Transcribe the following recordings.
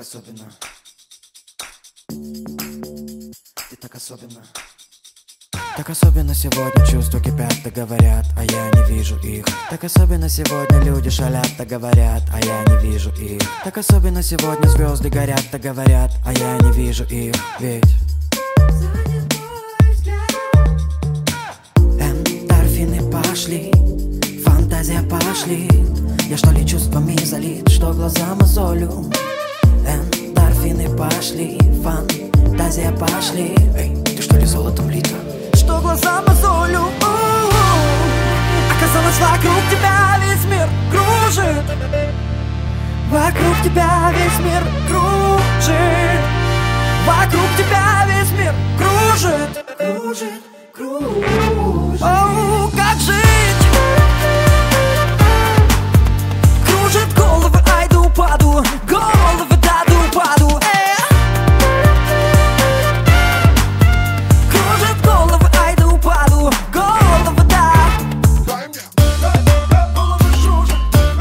особенно. Ты так особенно. Так особенно сегодня чувства кипят, да говорят, а я не вижу их. Так особенно сегодня люди шалят, да говорят, а я не вижу их. Так особенно сегодня звезды горят, да говорят, а я не вижу их. Ведь эндорфины пошли, фантазия пошли. Я что ли чувствами залит, что глаза мозолю. Эндорфины пошли, фантазия пошли. Эй, ты что ли золотом лита? Что глаза мозолю. Оказалось, вокруг тебя весь мир кружит. Вокруг тебя весь мир кружит. Вокруг тебя весь мир кружит. Кружит, кружит. Оу, как жить? Кружит головы, ай да упаду. Головы, да да упаду. Кружит головы, ай да упаду. Головы, да. Головы шужит.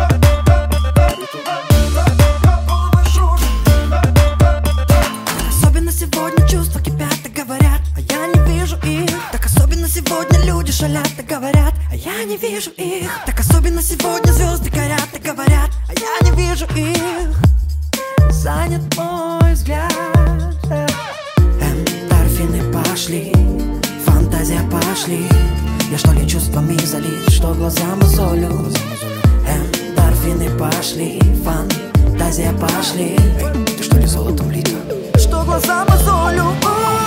Головы шужит. Особенно сегодня чувства кипят и говорят, а я не вижу их. Так особенно сегодня люди шалят и говорят, а я не вижу их. Так особенно сегодня звезды горят и говорят, а я не вижу их. Занят мой взгляд. Эндорфины пошли, фантазия пошли. Я что ли чувствами залит, что глаза мозолю. Эндорфины пошли, фантазия пошли. Эй, ты что ли золотом лита? Что глаза мозолю.